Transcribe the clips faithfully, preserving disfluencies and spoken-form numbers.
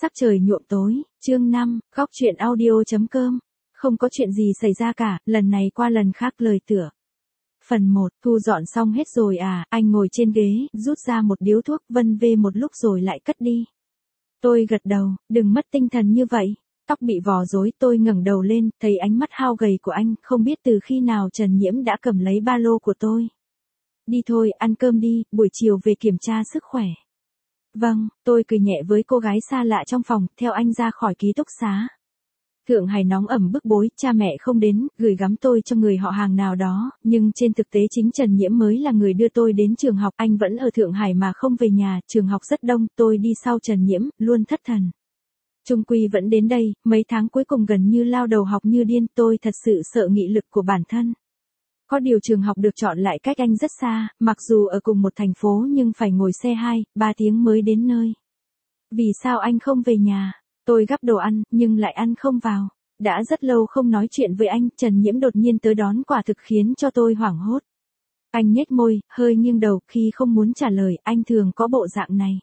Sắc trời nhuộm tối, chương năm, góc chuyện audio.com. Không có chuyện gì xảy ra cả, lần này qua lần khác lời tựa. Phần một, thu dọn xong hết rồi à, anh ngồi trên ghế, rút ra một điếu thuốc, vân vê một lúc rồi lại cất đi. Tôi gật đầu, đừng mất tinh thần như vậy. Tóc bị vò rối, tôi ngẩng đầu lên, thấy ánh mắt hao gầy của anh, không biết từ khi nào Trần Nhiễm đã cầm lấy ba lô của tôi. Đi thôi, ăn cơm đi, buổi chiều về kiểm tra sức khỏe. Vâng, tôi cười nhẹ với cô gái xa lạ trong phòng, theo anh ra khỏi ký túc xá. Thượng Hải nóng ẩm bức bối, cha mẹ không đến, gửi gắm tôi cho người họ hàng nào đó, nhưng trên thực tế chính Trần Nhiễm mới là người đưa tôi đến trường học, anh vẫn ở Thượng Hải mà không về nhà, trường học rất đông, tôi đi sau Trần Nhiễm, luôn thất thần. Trung quy vẫn đến đây, mấy tháng cuối cùng gần như lao đầu học như điên, tôi thật sự sợ nghị lực của bản thân. Có điều trường học được chọn lại cách anh rất xa, mặc dù ở cùng một thành phố nhưng phải ngồi xe hai, ba tiếng mới đến nơi. Vì sao anh không về nhà? Tôi gắp đồ ăn, nhưng lại ăn không vào. Đã rất lâu không nói chuyện với anh, Trần Nhiễm đột nhiên tới đón quả thực khiến cho tôi hoảng hốt. Anh nhếch môi, hơi nghiêng đầu, khi không muốn trả lời, anh thường có bộ dạng này.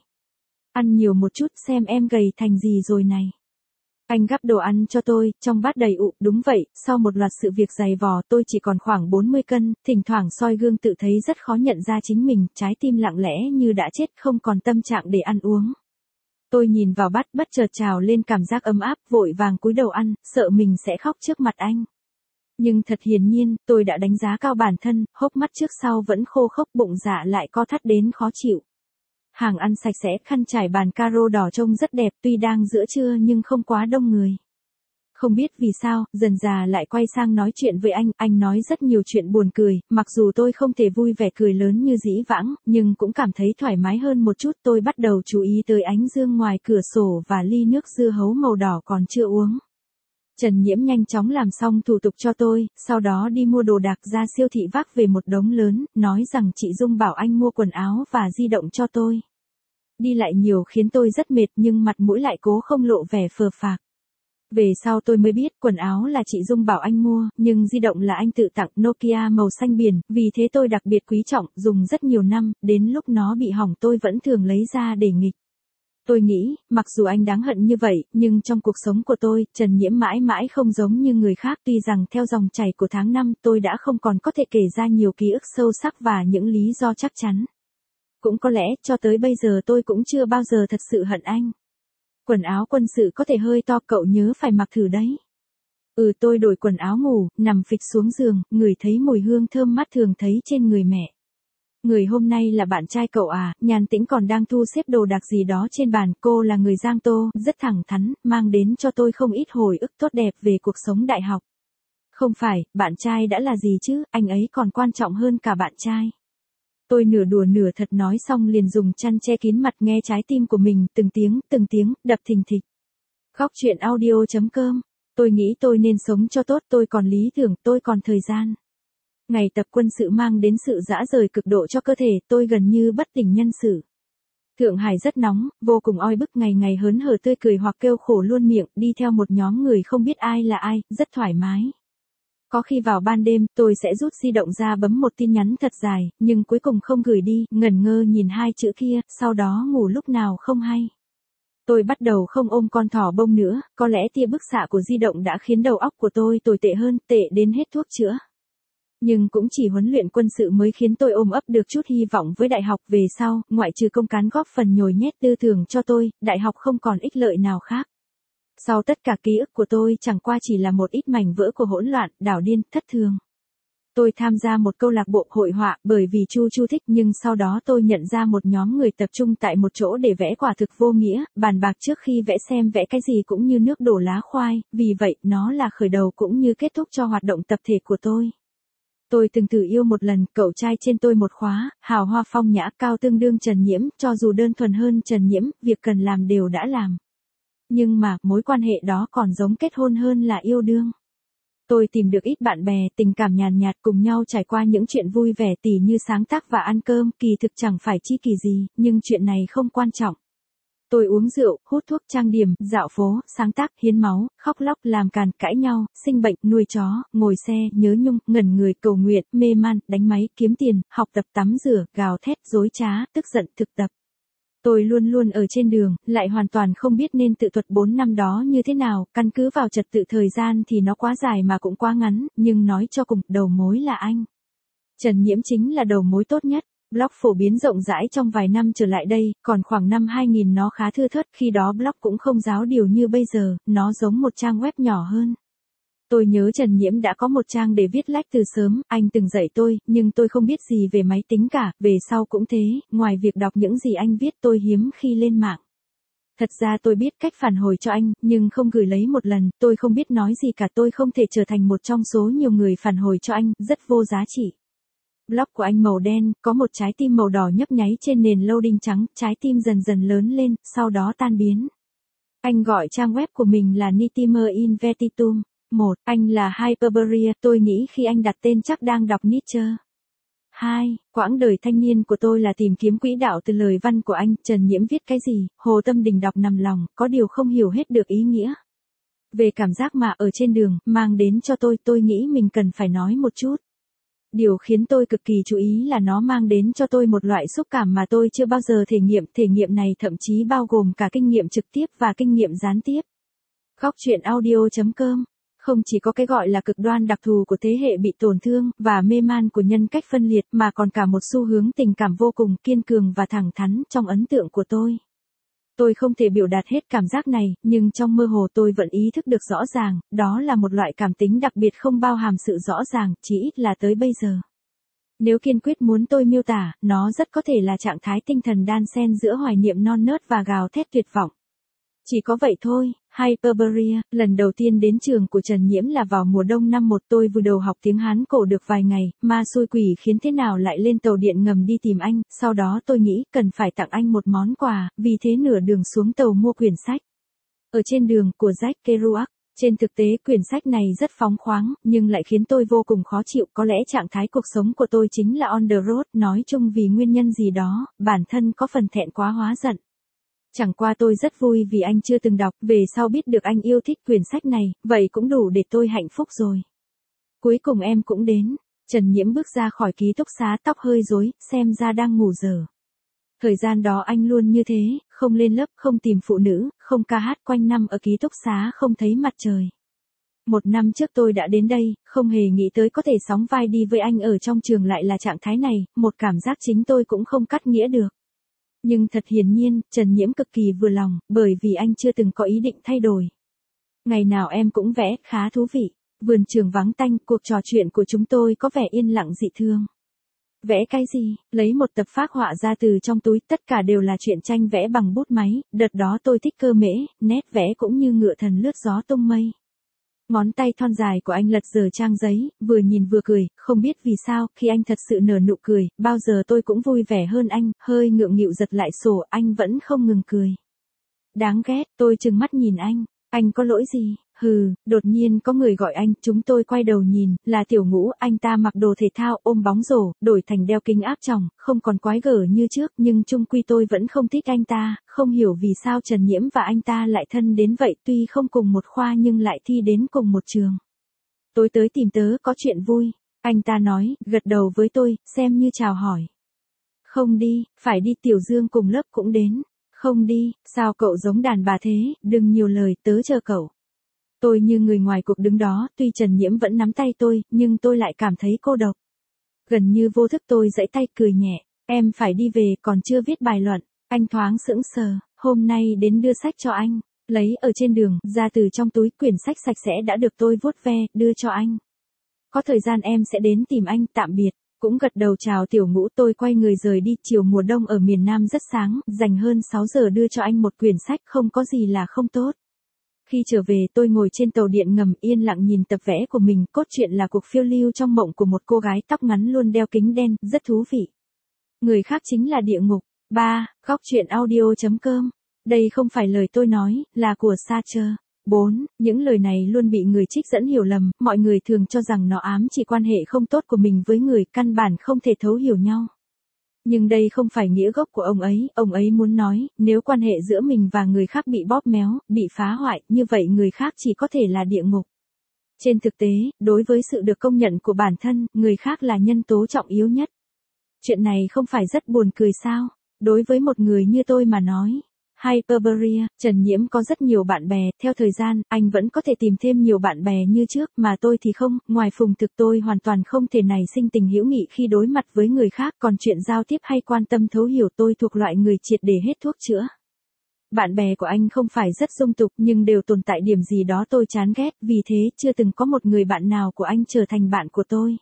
Ăn nhiều một chút xem em gầy thành gì rồi này. Anh gắp đồ ăn cho tôi, trong bát đầy ụ, đúng vậy, sau một loạt sự việc dày vò tôi chỉ còn khoảng bốn mươi cân, thỉnh thoảng soi gương tự thấy rất khó nhận ra chính mình, trái tim lặng lẽ như đã chết không còn tâm trạng để ăn uống. Tôi nhìn vào bát bất chợt trào lên cảm giác ấm áp, vội vàng cúi đầu ăn, sợ mình sẽ khóc trước mặt anh. Nhưng thật hiển nhiên, tôi đã đánh giá cao bản thân, hốc mắt trước sau vẫn khô khốc, bụng dạ lại co thắt đến khó chịu. Hàng ăn sạch sẽ, khăn trải bàn caro đỏ trông rất đẹp, tuy đang giữa trưa nhưng không quá đông người. Không biết vì sao, dần dà lại quay sang nói chuyện với anh, anh nói rất nhiều chuyện buồn cười, mặc dù tôi không thể vui vẻ cười lớn như dĩ vãng, nhưng cũng cảm thấy thoải mái hơn một chút. Tôi bắt đầu chú ý tới ánh dương ngoài cửa sổ và ly nước dưa hấu màu đỏ còn chưa uống. Trần Nhiễm nhanh chóng làm xong thủ tục cho tôi, sau đó đi mua đồ đạc, ra siêu thị vác về một đống lớn, nói rằng chị Dung bảo anh mua quần áo và di động cho tôi. Đi lại nhiều khiến tôi rất mệt nhưng mặt mũi lại cố không lộ vẻ phờ phạc. Về sau tôi mới biết quần áo là chị Dung bảo anh mua, nhưng di động là anh tự tặng, Nokia màu xanh biển, vì thế tôi đặc biệt quý trọng, dùng rất nhiều năm, đến lúc nó bị hỏng tôi vẫn thường lấy ra để nghịch. Tôi nghĩ, mặc dù anh đáng hận như vậy, nhưng trong cuộc sống của tôi, Trần Nhiễm mãi mãi không giống như người khác, tuy rằng theo dòng chảy của tháng năm tôi đã không còn có thể kể ra nhiều ký ức sâu sắc và những lý do chắc chắn. Cũng có lẽ, cho tới bây giờ tôi cũng chưa bao giờ thật sự hận anh. Quần áo quân sự có thể hơi to, cậu nhớ phải mặc thử đấy. Ừ, tôi đổi quần áo ngủ, nằm phịch xuống giường, ngửi thấy mùi hương thơm mát thường thấy trên người mẹ. Người hôm nay là bạn trai cậu à? Nhàn Tĩnh còn đang thu xếp đồ đạc gì đó trên bàn, cô là người Giang Tô, rất thẳng thắn, mang đến cho tôi không ít hồi ức tốt đẹp về cuộc sống đại học. Không phải, bạn trai đã là gì chứ, anh ấy còn quan trọng hơn cả bạn trai. Tôi nửa đùa nửa thật nói xong liền dùng chăn che kín mặt, nghe trái tim của mình, từng tiếng, từng tiếng, đập thình thịch. Góc chuyện audio.com. Tôi nghĩ tôi nên sống cho tốt, tôi còn lý tưởng, tôi còn thời gian. Ngày tập quân sự mang đến sự rã rời cực độ cho cơ thể, tôi gần như bất tỉnh nhân sự. Thượng Hải rất nóng, vô cùng oi bức, ngày ngày hớn hở tươi cười hoặc kêu khổ luôn miệng, đi theo một nhóm người không biết ai là ai, rất thoải mái. Có khi vào ban đêm, tôi sẽ rút di động ra bấm một tin nhắn thật dài, nhưng cuối cùng không gửi đi, ngẩn ngơ nhìn hai chữ kia, sau đó ngủ lúc nào không hay. Tôi bắt đầu không ôm con thỏ bông nữa, có lẽ tia bức xạ của di động đã khiến đầu óc của tôi tồi tệ hơn, tệ đến hết thuốc chữa. Nhưng cũng chỉ huấn luyện quân sự mới khiến tôi ôm ấp được chút hy vọng với đại học. Về sau, ngoại trừ công cán góp phần nhồi nhét tư tưởng cho tôi, đại học không còn ích lợi nào khác. Sau tất cả ký ức của tôi chẳng qua chỉ là một ít mảnh vỡ của hỗn loạn, đảo điên, thất thường. Tôi tham gia một câu lạc bộ hội họa bởi vì Chu Chu thích, nhưng sau đó tôi nhận ra một nhóm người tập trung tại một chỗ để vẽ quả thực vô nghĩa, bàn bạc trước khi vẽ xem vẽ cái gì cũng như nước đổ lá khoai, vì vậy nó là khởi đầu cũng như kết thúc cho hoạt động tập thể của tôi. Tôi từng thử yêu một lần, cậu trai trên tôi một khóa, hào hoa phong nhã, cao tương đương Trần Nhiễm, cho dù đơn thuần hơn Trần Nhiễm, việc cần làm đều đã làm. Nhưng mà, mối quan hệ đó còn giống kết hôn hơn là yêu đương. Tôi tìm được ít bạn bè, tình cảm nhàn nhạt, cùng nhau trải qua những chuyện vui vẻ tỉ như sáng tác và ăn cơm, kỳ thực chẳng phải chi kỳ gì, nhưng chuyện này không quan trọng. Tôi uống rượu, hút thuốc, trang điểm, dạo phố, sáng tác, hiến máu, khóc lóc, làm càn, cãi nhau, sinh bệnh, nuôi chó, ngồi xe, nhớ nhung, ngẩn người, cầu nguyện, mê man, đánh máy, kiếm tiền, học tập, tắm rửa, gào thét, dối trá, tức giận, thực tập. Tôi luôn luôn ở trên đường, lại hoàn toàn không biết nên tự thuật bốn năm đó như thế nào, căn cứ vào trật tự thời gian thì nó quá dài mà cũng quá ngắn, nhưng nói cho cùng, đầu mối là anh. Trần Nhiễm chính là đầu mối tốt nhất. Blog phổ biến rộng rãi trong vài năm trở lại đây, còn khoảng năm hai nghìn nó khá thưa thớt, khi đó blog cũng không giáo điều như bây giờ, nó giống một trang web nhỏ hơn. Tôi nhớ Trần Nhiễm đã có một trang để viết lách từ sớm, anh từng dạy tôi, nhưng tôi không biết gì về máy tính cả, về sau cũng thế, ngoài việc đọc những gì anh viết tôi hiếm khi lên mạng. Thật ra tôi biết cách phản hồi cho anh, nhưng không gửi lấy một lần, tôi không biết nói gì cả, tôi không thể trở thành một trong số nhiều người phản hồi cho anh, rất vô giá trị. Blog của anh màu đen, có một trái tim màu đỏ nhấp nháy trên nền loading trắng, trái tim dần dần lớn lên, sau đó tan biến. Anh gọi trang web của mình là Nitimer Invetitum. một. Anh là Hyperborea, tôi nghĩ khi anh đặt tên chắc đang đọc Nietzsche. hai. Quãng đời thanh niên của tôi là tìm kiếm quỹ đạo từ lời văn của anh, Trần Nhiễm viết cái gì, Hồ Tâm Đình đọc nằm lòng, có điều không hiểu hết được ý nghĩa. Về cảm giác mà ở trên đường, mang đến cho tôi, tôi nghĩ mình cần phải nói một chút. Điều khiến tôi cực kỳ chú ý là nó mang đến cho tôi một loại xúc cảm mà tôi chưa bao giờ thể nghiệm, thể nghiệm này thậm chí bao gồm cả kinh nghiệm trực tiếp và kinh nghiệm gián tiếp. Góc chuyện audio chấm com không chỉ có cái gọi là cực đoan đặc thù của thế hệ bị tổn thương và mê man của nhân cách phân liệt mà còn cả một xu hướng tình cảm vô cùng kiên cường và thẳng thắn trong ấn tượng của tôi. Tôi không thể biểu đạt hết cảm giác này, nhưng trong mơ hồ tôi vẫn ý thức được rõ ràng, đó là một loại cảm tính đặc biệt không bao hàm sự rõ ràng, chỉ ít là tới bây giờ. Nếu kiên quyết muốn tôi miêu tả, nó rất có thể là trạng thái tinh thần đan xen giữa hoài niệm non nớt và gào thét tuyệt vọng. Chỉ có vậy thôi. Hyperborea, lần đầu tiên đến trường của Trần Nhiễm là vào mùa đông năm một, tôi vừa đầu học tiếng Hán cổ được vài ngày, ma xui quỷ khiến thế nào lại lên tàu điện ngầm đi tìm anh, sau đó tôi nghĩ cần phải tặng anh một món quà, vì thế nửa đường xuống tàu mua quyển sách. Ở trên đường, của Jack Kerouac. Trên thực tế quyển sách này rất phóng khoáng, nhưng lại khiến tôi vô cùng khó chịu, có lẽ trạng thái cuộc sống của tôi chính là on the road, nói chung vì nguyên nhân gì đó, bản thân có phần thẹn quá hóa giận. Chẳng qua tôi rất vui vì anh chưa từng đọc, về sau biết được anh yêu thích quyển sách này, vậy cũng đủ để tôi hạnh phúc rồi. Cuối cùng em cũng đến. Trần Nhiễm bước ra khỏi ký túc xá, tóc hơi rối, xem ra đang ngủ dở. Thời gian đó anh luôn như thế, không lên lớp, không tìm phụ nữ, không ca hát, quanh năm ở ký túc xá không thấy mặt trời. Một năm trước tôi đã đến đây, không hề nghĩ tới có thể sóng vai đi với anh ở trong trường lại là trạng thái này, một cảm giác chính tôi cũng không cắt nghĩa được. Nhưng thật hiển nhiên, Trần Nhiễm cực kỳ vừa lòng, bởi vì anh chưa từng có ý định thay đổi. Ngày nào em cũng vẽ, khá thú vị. Vườn trường vắng tanh, cuộc trò chuyện của chúng tôi có vẻ yên lặng dị thường. Vẽ cái gì? Lấy một tập phác họa ra từ trong túi, tất cả đều là truyện tranh vẽ bằng bút máy, đợt đó tôi thích cơ mễ, nét vẽ cũng như ngựa thần lướt gió tung mây. Ngón tay thon dài của anh lật dở trang giấy, vừa nhìn vừa cười, không biết vì sao, khi anh thật sự nở nụ cười, bao giờ tôi cũng vui vẻ hơn anh, hơi ngượng nghịu giật lại sổ, anh vẫn không ngừng cười. Đáng ghét, tôi trừng mắt nhìn anh, anh có lỗi gì? Hừ, đột nhiên có người gọi anh, chúng tôi quay đầu nhìn, là Tiểu Ngũ, anh ta mặc đồ thể thao, ôm bóng rổ, đổi thành đeo kính áp tròng, không còn quái gở như trước, nhưng chung quy tôi vẫn không thích anh ta, không hiểu vì sao Trần Nhiễm và anh ta lại thân đến vậy, tuy không cùng một khoa nhưng lại thi đến cùng một trường. Tối tới tìm tớ có chuyện vui, anh ta nói, gật đầu với tôi, xem như chào hỏi. Không đi, phải đi, Tiểu Dương cùng lớp cũng đến. Không đi, sao cậu giống đàn bà thế, đừng nhiều lời, tớ chờ cậu. Tôi như người ngoài cuộc đứng đó, tuy Trần Nhiễm vẫn nắm tay tôi, nhưng tôi lại cảm thấy cô độc. Gần như vô thức tôi giãy tay cười nhẹ, em phải đi về, còn chưa viết bài luận. Anh thoáng sững sờ, hôm nay đến đưa sách cho anh, lấy ở trên đường, ra từ trong túi, quyển sách sạch sẽ đã được tôi vuốt ve, đưa cho anh. Có thời gian em sẽ đến tìm anh, tạm biệt. Cũng gật đầu chào Tiểu Ngũ, tôi quay người rời đi, chiều mùa đông ở miền Nam rất sáng, dành hơn sáu giờ đưa cho anh một quyển sách, không có gì là không tốt. Khi trở về tôi ngồi trên tàu điện ngầm yên lặng nhìn tập vẽ của mình, cốt truyện là cuộc phiêu lưu trong mộng của một cô gái tóc ngắn luôn đeo kính đen, rất thú vị. Người khác chính là địa ngục. ba. Góc chuyện audio chấm com. Đây không phải lời tôi nói, là của Sartre. bốn. Những lời này luôn bị người trích dẫn hiểu lầm, mọi người thường cho rằng nó ám chỉ quan hệ không tốt của mình với người, căn bản không thể thấu hiểu nhau. Nhưng đây không phải nghĩa gốc của ông ấy, ông ấy muốn nói, nếu quan hệ giữa mình và người khác bị bóp méo, bị phá hoại, như vậy người khác chỉ có thể là địa ngục. Trên thực tế, đối với sự được công nhận của bản thân, người khác là nhân tố trọng yếu nhất. Chuyện này không phải rất buồn cười sao? Đối với một người như tôi mà nói. Hyperborea, Trần Nhiễm có rất nhiều bạn bè, theo thời gian, anh vẫn có thể tìm thêm nhiều bạn bè như trước, mà tôi thì không, ngoài Phùng Thực tôi hoàn toàn không thể nảy sinh tình hữu nghị khi đối mặt với người khác, còn chuyện giao tiếp hay quan tâm thấu hiểu tôi thuộc loại người triệt để hết thuốc chữa. Bạn bè của anh không phải rất dung tục nhưng đều tồn tại điểm gì đó tôi chán ghét, vì thế chưa từng có một người bạn nào của anh trở thành bạn của tôi.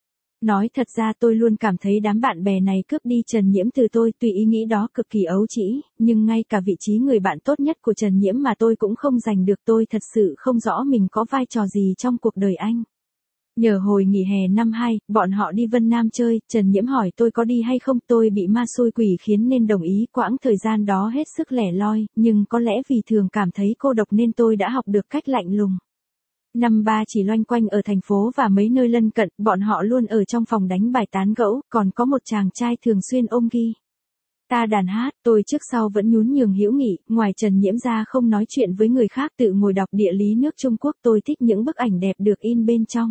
Nói thật ra tôi luôn cảm thấy đám bạn bè này cướp đi Trần Nhiễm từ tôi, tuy ý nghĩ đó cực kỳ ấu trĩ, nhưng ngay cả vị trí người bạn tốt nhất của Trần Nhiễm mà tôi cũng không giành được, tôi thật sự không rõ mình có vai trò gì trong cuộc đời anh. Nhờ hồi nghỉ hè năm hai, bọn họ đi Vân Nam chơi, Trần Nhiễm hỏi tôi có đi hay không, tôi bị ma xui quỷ khiến nên đồng ý, quãng thời gian đó hết sức lẻ loi, nhưng có lẽ vì thường cảm thấy cô độc nên tôi đã học được cách lạnh lùng. Năm ba chỉ loanh quanh ở thành phố và mấy nơi lân cận, bọn họ luôn ở trong phòng đánh bài tán gẫu, còn có một chàng trai thường xuyên ôm ghi ta đàn hát, tôi trước sau vẫn nhún nhường hữu nghị, ngoài Trần Nhiễm ra không nói chuyện với người khác, tự ngồi đọc địa lý nước Trung Quốc, tôi thích những bức ảnh đẹp được in bên trong.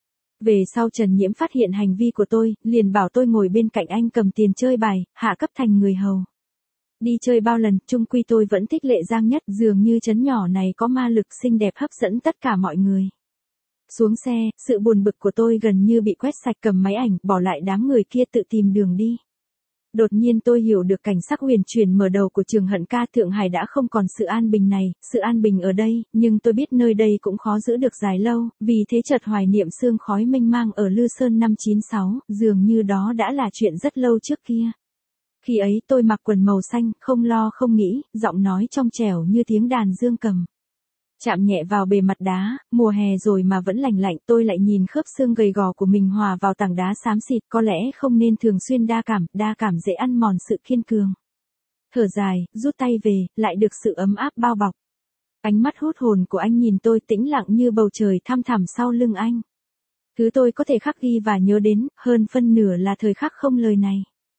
Về sau Trần Nhiễm phát hiện hành vi của tôi, liền bảo tôi ngồi bên cạnh anh cầm tiền chơi bài, hạ cấp thành người hầu. Đi chơi bao lần, chung quy tôi vẫn thích Lệ Giang nhất, dường như trấn nhỏ này có ma lực xinh đẹp hấp dẫn tất cả mọi người. Xuống xe, sự buồn bực của tôi gần như bị quét sạch, cầm máy ảnh, bỏ lại đám người kia tự tìm đường đi. Đột nhiên tôi hiểu được cảnh sắc huyền chuyển mở đầu của Trường Hận ca, Thượng Hải đã không còn sự an bình này, sự an bình ở đây, nhưng tôi biết nơi đây cũng khó giữ được dài lâu, vì thế chợt hoài niệm sương khói mênh mang ở Lư Sơn năm chín sáu, dường như đó đã là chuyện rất lâu trước kia. Khi ấy tôi mặc quần màu xanh, không lo không nghĩ, giọng nói trong trẻo như tiếng đàn dương cầm. Chạm nhẹ vào bề mặt đá, mùa hè rồi mà vẫn lành lạnh, tôi lại nhìn khớp xương gầy gò của mình hòa vào tảng đá xám xịt, có lẽ không nên thường xuyên đa cảm, đa cảm dễ ăn mòn sự kiên cường. Thở dài, rút tay về, lại được sự ấm áp bao bọc. Ánh mắt hút hồn của anh nhìn tôi tĩnh lặng như bầu trời thăm thẳm sau lưng anh. Thứ tôi có thể khắc ghi và nhớ đến, hơn phân nửa là thời khắc không lời này.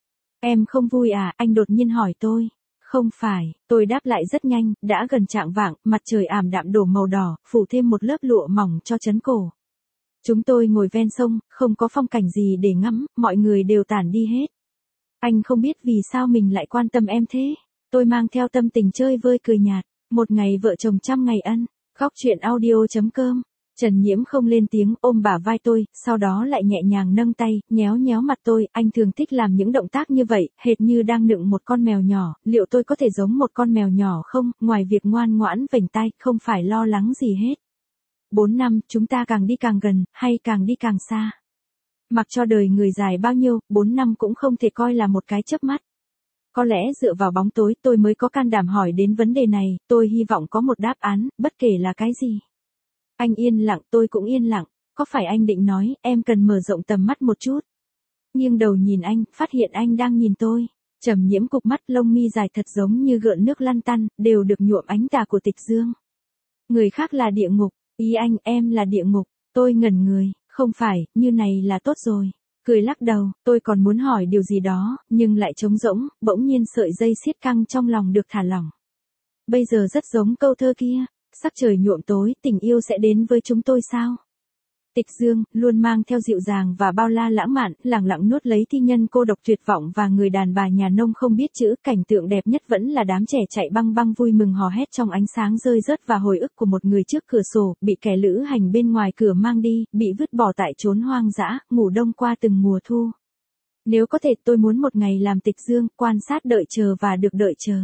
Em không vui à, anh đột nhiên hỏi tôi. Không phải, tôi đáp lại rất nhanh, đã gần chạng vạng, mặt trời ảm đạm đổ màu đỏ, phủ thêm một lớp lụa mỏng cho trấn cổ. Chúng tôi ngồi ven sông, không có phong cảnh gì để ngắm, mọi người đều tản đi hết. Anh không biết vì sao mình lại quan tâm em thế. Tôi mang theo tâm tình chơi vơi cười nhạt, một ngày vợ chồng trăm ngày ân. Góc chuyện audio chấm com. Trần Nhiễm không lên tiếng, ôm bả vai tôi, sau đó lại nhẹ nhàng nâng tay, nhéo nhéo mặt tôi, anh thường thích làm những động tác như vậy, hệt như đang nựng một con mèo nhỏ, liệu tôi có thể giống một con mèo nhỏ không, ngoài việc ngoan ngoãn vểnh tai, không phải lo lắng gì hết. Bốn năm, chúng ta càng đi càng gần, hay càng đi càng xa. Mặc cho đời người dài bao nhiêu, bốn năm cũng không thể coi là một cái chớp mắt. Có lẽ dựa vào bóng tối tôi mới có can đảm hỏi đến vấn đề này, tôi hy vọng có một đáp án, bất kể là cái gì. Anh yên lặng, tôi cũng yên lặng, có phải anh định nói, em cần mở rộng tầm mắt một chút. Nghiêng đầu nhìn anh, phát hiện anh đang nhìn tôi. Trầm Nhiễm cụp mắt, lông mi dài thật giống như gợn nước lăn tăn, đều được nhuộm ánh tà của tịch dương. Người khác là địa ngục, ý anh, em là địa ngục, tôi ngẩn người, không phải, như này là tốt rồi. Cười lắc đầu, tôi còn muốn hỏi điều gì đó, nhưng lại trống rỗng, bỗng nhiên sợi dây siết căng trong lòng được thả lỏng. Bây giờ rất giống câu thơ kia. Sắc trời nhuộm tối, tình yêu sẽ đến với chúng tôi sao? Tịch Dương, luôn mang theo dịu dàng và bao la lãng mạn, lẳng lặng nuốt lấy thi nhân cô độc tuyệt vọng và người đàn bà nhà nông không biết chữ, cảnh tượng đẹp nhất vẫn là đám trẻ chạy băng băng vui mừng hò hét trong ánh sáng rơi rớt và hồi ức của một người trước cửa sổ, bị kẻ lữ hành bên ngoài cửa mang đi, bị vứt bỏ tại chốn hoang dã, ngủ đông qua từng mùa thu. Nếu có thể tôi muốn một ngày làm Tịch Dương, quan sát đợi chờ và được đợi chờ.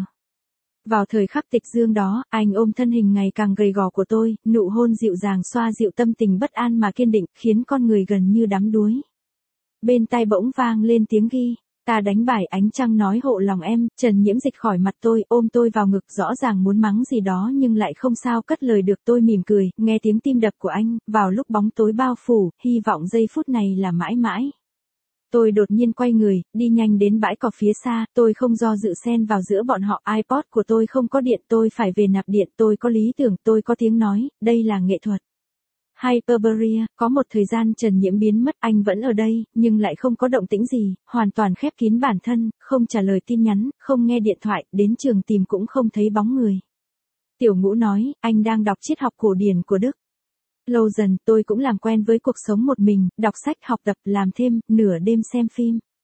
Vào thời khắc Tịch Dương đó, anh ôm thân hình ngày càng gầy gò của tôi, nụ hôn dịu dàng xoa dịu tâm tình bất an mà kiên định, khiến con người gần như đắm đuối. Bên tai bỗng vang lên tiếng ghi, ta đánh bài ánh trăng nói hộ lòng em, Trần Nhiễm dịch khỏi mặt tôi, ôm tôi vào ngực rõ ràng muốn mắng gì đó nhưng lại không sao cất lời được, tôi mỉm cười, nghe tiếng tim đập của anh, vào lúc bóng tối bao phủ, hy vọng giây phút này là mãi mãi. Tôi đột nhiên quay người, đi nhanh đến bãi cỏ phía xa, tôi không do dự xen vào giữa bọn họ, iPod của tôi không có điện, tôi phải về nạp điện, tôi có lý tưởng, tôi có tiếng nói, đây là nghệ thuật. Hyperborea, có một thời gian Trần Nhiễm biến mất, anh vẫn ở đây, nhưng lại không có động tĩnh gì, hoàn toàn khép kín bản thân, không trả lời tin nhắn, không nghe điện thoại, đến trường tìm cũng không thấy bóng người. Tiểu Ngũ nói, anh đang đọc triết học cổ điển của Đức. Lâu dần tôi cũng làm quen với cuộc sống một mình, đọc sách học tập, làm thêm, nửa đêm xem phim.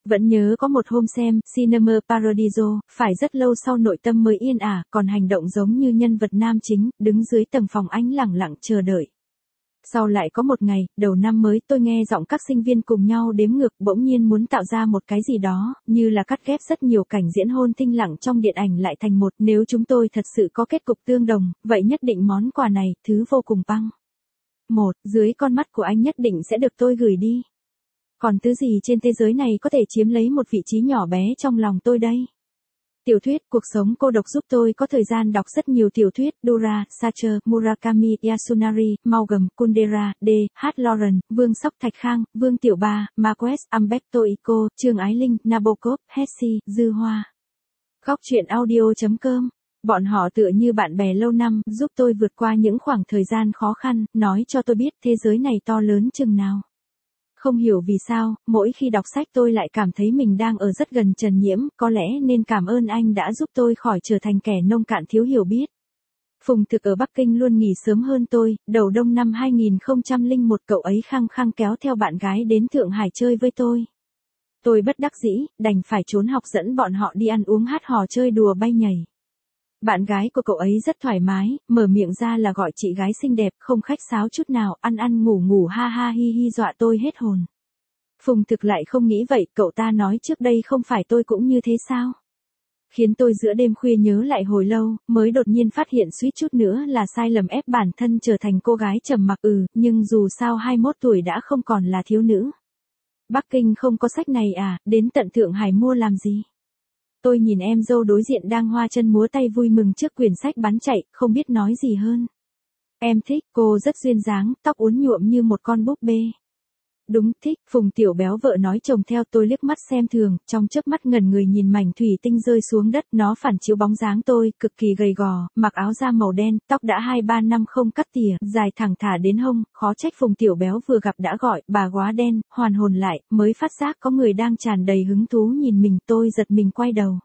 Vẫn nhớ có một hôm xem Cinema Paradiso, phải rất lâu sau nội tâm mới yên ả, còn hành động giống như nhân vật nam chính, đứng dưới tầng phòng ánh lẳng lặng chờ đợi. Sau lại có một ngày, đầu năm mới tôi nghe giọng các sinh viên cùng nhau đếm ngược bỗng nhiên muốn tạo ra một cái gì đó, như là cắt ghép rất nhiều cảnh diễn hôn tinh lặng trong điện ảnh lại thành một. Nếu chúng tôi thật sự có kết cục tương đồng, vậy nhất định món quà này, thứ vô cùng băng. Một, dưới con mắt của anh nhất định sẽ được tôi gửi đi. Còn thứ gì trên thế giới này có thể chiếm lấy một vị trí nhỏ bé trong lòng tôi đây? Tiểu thuyết Cuộc sống cô độc giúp tôi có thời gian đọc rất nhiều tiểu thuyết Dora, Sacher, Murakami, Yasunari, Maugham, Kundera, D. H. Lawrence, Vương Sóc Thạch Khang, Vương Tiểu Ba, Marquez, Umberto Eco, Trương Ái Linh, Nabokov, Hesse, Dư Hoa. Góc truyện audio chấm com. Bọn họ tựa như bạn bè lâu năm, giúp tôi vượt qua những khoảng thời gian khó khăn, nói cho tôi biết thế giới này to lớn chừng nào. Không hiểu vì sao, mỗi khi đọc sách tôi lại cảm thấy mình đang ở rất gần Trần Nhiễm, có lẽ nên cảm ơn anh đã giúp tôi khỏi trở thành kẻ nông cạn thiếu hiểu biết. Phùng Thực ở Bắc Kinh luôn nghỉ sớm hơn tôi, đầu đông năm hai nghìn không trăm lẻ một cậu ấy khăng khăng kéo theo bạn gái đến Thượng Hải chơi với tôi. Tôi bất đắc dĩ, đành phải trốn học dẫn bọn họ đi ăn uống hát hò chơi đùa bay nhảy. Bạn gái của cậu ấy rất thoải mái, mở miệng ra là gọi chị gái xinh đẹp, không khách sáo chút nào, ăn ăn ngủ ngủ ha ha hi hi dọa tôi hết hồn. Phùng Thực lại không nghĩ vậy, cậu ta nói trước đây không phải tôi cũng như thế sao? Khiến tôi giữa đêm khuya nhớ lại hồi lâu, mới đột nhiên phát hiện suýt chút nữa là sai lầm ép bản thân trở thành cô gái trầm mặc. Ừ, nhưng dù sao hai mươi mốt tuổi đã không còn là thiếu nữ. Bắc Kinh không có sách này à, đến tận Thượng Hải mua làm gì? Tôi nhìn em dâu đối diện đang hoa chân múa tay vui mừng trước quyển sách bán chạy, không biết nói gì hơn. Em thích, cô rất duyên dáng, tóc uốn nhuộm như một con búp bê. Đúng, thích, Phùng Tiểu Béo vợ nói chồng theo. Tôi liếc mắt xem thường, trong chớp mắt ngẩn người nhìn mảnh thủy tinh rơi xuống đất, nó phản chiếu bóng dáng tôi, cực kỳ gầy gò, mặc áo da màu đen, tóc đã hai ba năm không cắt tỉa, dài thẳng thả đến hông, khó trách Phùng Tiểu Béo vừa gặp đã gọi, bà góa đen, hoàn hồn lại, mới phát giác có người đang tràn đầy hứng thú nhìn mình. Tôi giật mình quay đầu.